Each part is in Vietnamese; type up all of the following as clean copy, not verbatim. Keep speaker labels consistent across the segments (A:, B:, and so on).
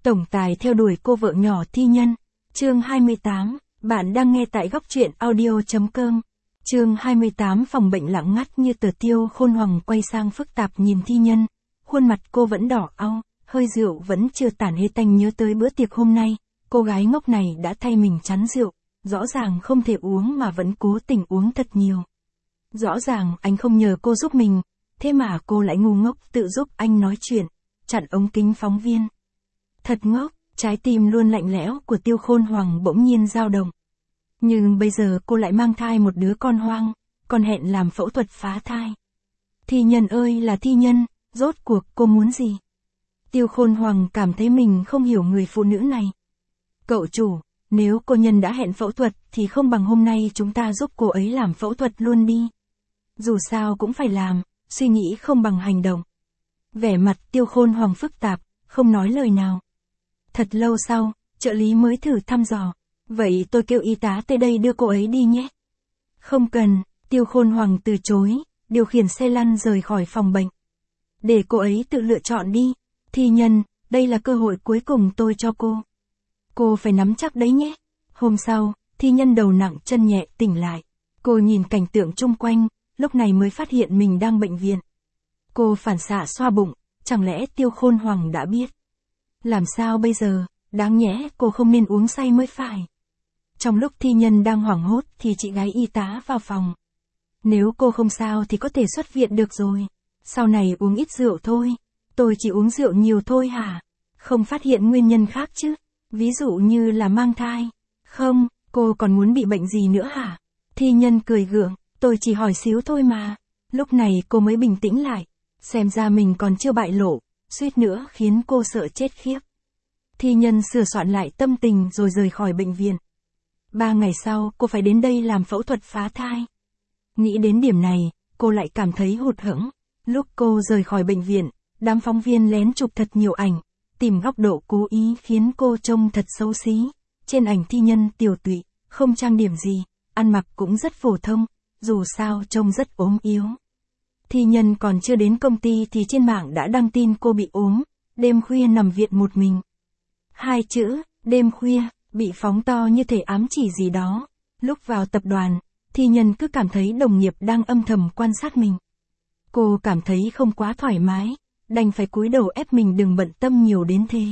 A: Tổng tài theo đuổi cô vợ nhỏ thi nhân. Chương 28, bạn đang nghe tại góc truyện audio.com. Chương 28 phòng bệnh lặng ngắt như tờ. Tiêu Khôn Hoàng quay sang phức tạp nhìn thi nhân. Khuôn mặt cô vẫn đỏ au, hơi rượu vẫn chưa tản hê tanh nhớ tới bữa tiệc hôm nay. Cô gái ngốc này đã thay mình chắn rượu, rõ ràng không thể uống mà vẫn cố tình uống thật nhiều. Rõ ràng anh không nhờ cô giúp mình, thế mà cô lại ngu ngốc tự giúp anh nói chuyện, chặn ống kính phóng viên. Thật ngốc, trái tim luôn lạnh lẽo của Tiêu Khôn Hoàng bỗng nhiên dao động. Nhưng bây giờ cô lại mang thai một đứa con hoang, còn hẹn làm phẫu thuật phá thai. Thi nhân ơi là thi nhân, rốt cuộc cô muốn gì? Tiêu Khôn Hoàng cảm thấy mình không hiểu người phụ nữ này. Cậu chủ, nếu cô nhân đã hẹn phẫu thuật thì không bằng hôm nay chúng ta giúp cô ấy làm phẫu thuật luôn đi. Dù sao cũng phải làm, suy nghĩ không bằng hành động. Vẻ mặt Tiêu Khôn Hoàng phức tạp, không nói lời nào. Thật lâu sau, trợ lý mới thử thăm dò. Vậy tôi kêu y tá tới đây đưa cô ấy đi nhé. Không cần, Tiêu Khôn Hoàng từ chối, điều khiển xe lăn rời khỏi phòng bệnh. Để cô ấy tự lựa chọn đi. Thi nhân, đây là cơ hội cuối cùng tôi cho cô. Cô phải nắm chắc đấy nhé. Hôm sau, thi nhân đầu nặng chân nhẹ tỉnh lại. Cô nhìn cảnh tượng chung quanh, lúc này mới phát hiện mình đang bệnh viện. Cô phản xạ xoa bụng, chẳng lẽ Tiêu Khôn Hoàng đã biết? Làm sao bây giờ, đáng nhẽ cô không nên uống say mới phải. Trong lúc thi nhân đang hoảng hốt thì chị gái y tá vào phòng. Nếu cô không sao thì có thể xuất viện được rồi. Sau này uống ít rượu thôi. Tôi chỉ uống rượu nhiều thôi hả? Không phát hiện nguyên nhân khác chứ? Ví dụ như là mang thai. Không, cô còn muốn bị bệnh gì nữa hả? Thi nhân cười gượng, tôi chỉ hỏi xíu thôi mà. Lúc này cô mới bình tĩnh lại. Xem ra mình còn chưa bại lộ, suýt nữa khiến cô sợ chết khiếp. Thi nhân sửa soạn lại tâm tình rồi rời khỏi bệnh viện. 3 ngày sau, cô phải đến đây làm phẫu thuật phá thai. Nghĩ đến điểm này, cô lại cảm thấy hụt hẫng. Lúc cô rời khỏi bệnh viện, đám phóng viên lén chụp thật nhiều ảnh, tìm góc độ cố ý khiến cô trông thật xấu xí. Trên ảnh thi nhân tiều tụy, không trang điểm gì, ăn mặc cũng rất phổ thông, dù sao trông rất ốm yếu. Thi nhân còn chưa đến công ty thì trên mạng đã đăng tin cô bị ốm, đêm khuya nằm viện một mình. 2 chữ, đêm khuya, bị phóng to như thể ám chỉ gì đó. Lúc vào tập đoàn, thi nhân cứ cảm thấy đồng nghiệp đang âm thầm quan sát mình. Cô cảm thấy không quá thoải mái, đành phải cúi đầu ép mình đừng bận tâm nhiều đến thế.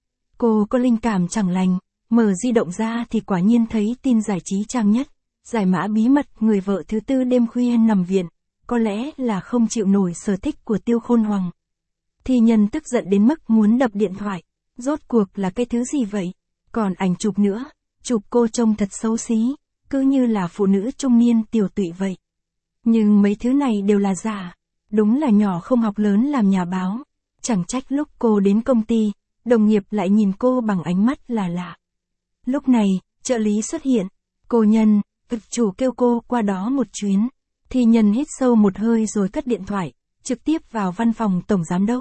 A: Cô có linh cảm chẳng lành, mở di động ra thì quả nhiên thấy tin giải trí trang nhất. Giải mã bí mật người vợ thứ tư đêm khuya nằm viện, có lẽ là không chịu nổi sở thích của Tiêu Khôn Hoàng. Thi nhân tức giận đến mức muốn đập điện thoại. Rốt cuộc là cái thứ gì vậy? Còn ảnh chụp nữa, chụp cô trông thật xấu xí, cứ như là phụ nữ trung niên tiểu tụy vậy. Nhưng mấy thứ này đều là giả. Đúng là nhỏ không học lớn làm nhà báo. Chẳng trách lúc cô đến công ty, đồng nghiệp lại nhìn cô bằng ánh mắt là lạ. Lúc này, trợ lý xuất hiện. Cô nhân, chủ kêu cô qua đó một chuyến. Thi nhân hít sâu một hơi rồi cất điện thoại, trực tiếp vào văn phòng tổng giám đốc.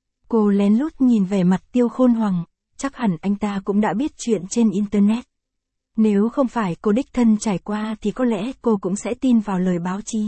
A: Cô lén lút nhìn vẻ mặt Tiêu Khôn Hoàng, chắc hẳn anh ta cũng đã biết chuyện trên Internet. Nếu không phải cô đích thân trải qua thì có lẽ cô cũng sẽ tin vào lời báo chí.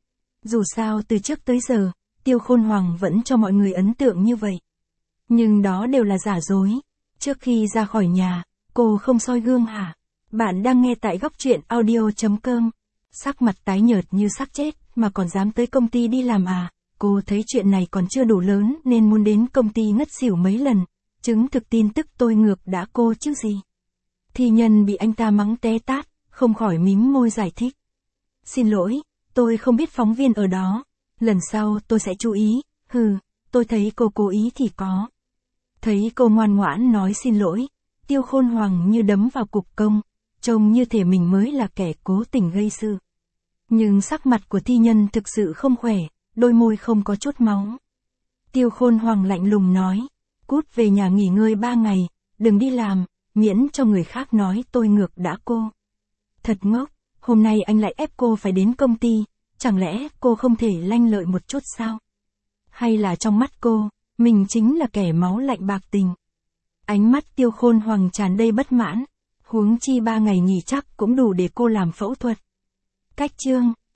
A: Dù sao từ trước tới giờ, Tiêu Khôn Hoàng vẫn cho mọi người ấn tượng như vậy. Nhưng đó đều là giả dối. Trước khi ra khỏi nhà, cô không soi gương hả? Bạn đang nghe tại góc truyện audio.com. Sắc mặt tái nhợt như xác chết mà còn dám tới công ty đi làm à? Cô thấy chuyện này còn chưa đủ lớn nên muốn đến công ty ngất xỉu mấy lần. Chứng thực tin tức tôi ngược đã cô chứ gì. Thi nhân bị anh ta mắng té tát, không khỏi mím môi giải thích. Xin lỗi, tôi không biết phóng viên ở đó. Lần sau tôi sẽ chú ý. Tôi thấy cô cố ý thì có. Thấy cô ngoan ngoãn nói xin lỗi, Tiêu Khôn Hoàng như đấm vào cục công, trông như thể mình mới là kẻ cố tình gây sự. Nhưng sắc mặt của thi nhân thực sự không khỏe, đôi môi không có chút máu. Tiêu Khôn Hoàng lạnh lùng nói, cút về nhà nghỉ ngơi 3 ngày, đừng đi làm, miễn cho người khác nói tôi ngược đã cô. Thật ngốc, hôm nay anh lại ép cô phải đến công ty, chẳng lẽ cô không thể lanh lợi một chút sao? Hay là trong mắt cô, mình chính là kẻ máu lạnh bạc tình? Ánh mắt Tiêu Khôn Hoàng tràn đầy bất mãn, huống chi 3 ngày nghỉ chắc cũng đủ để cô làm phẫu thuật. Cách chương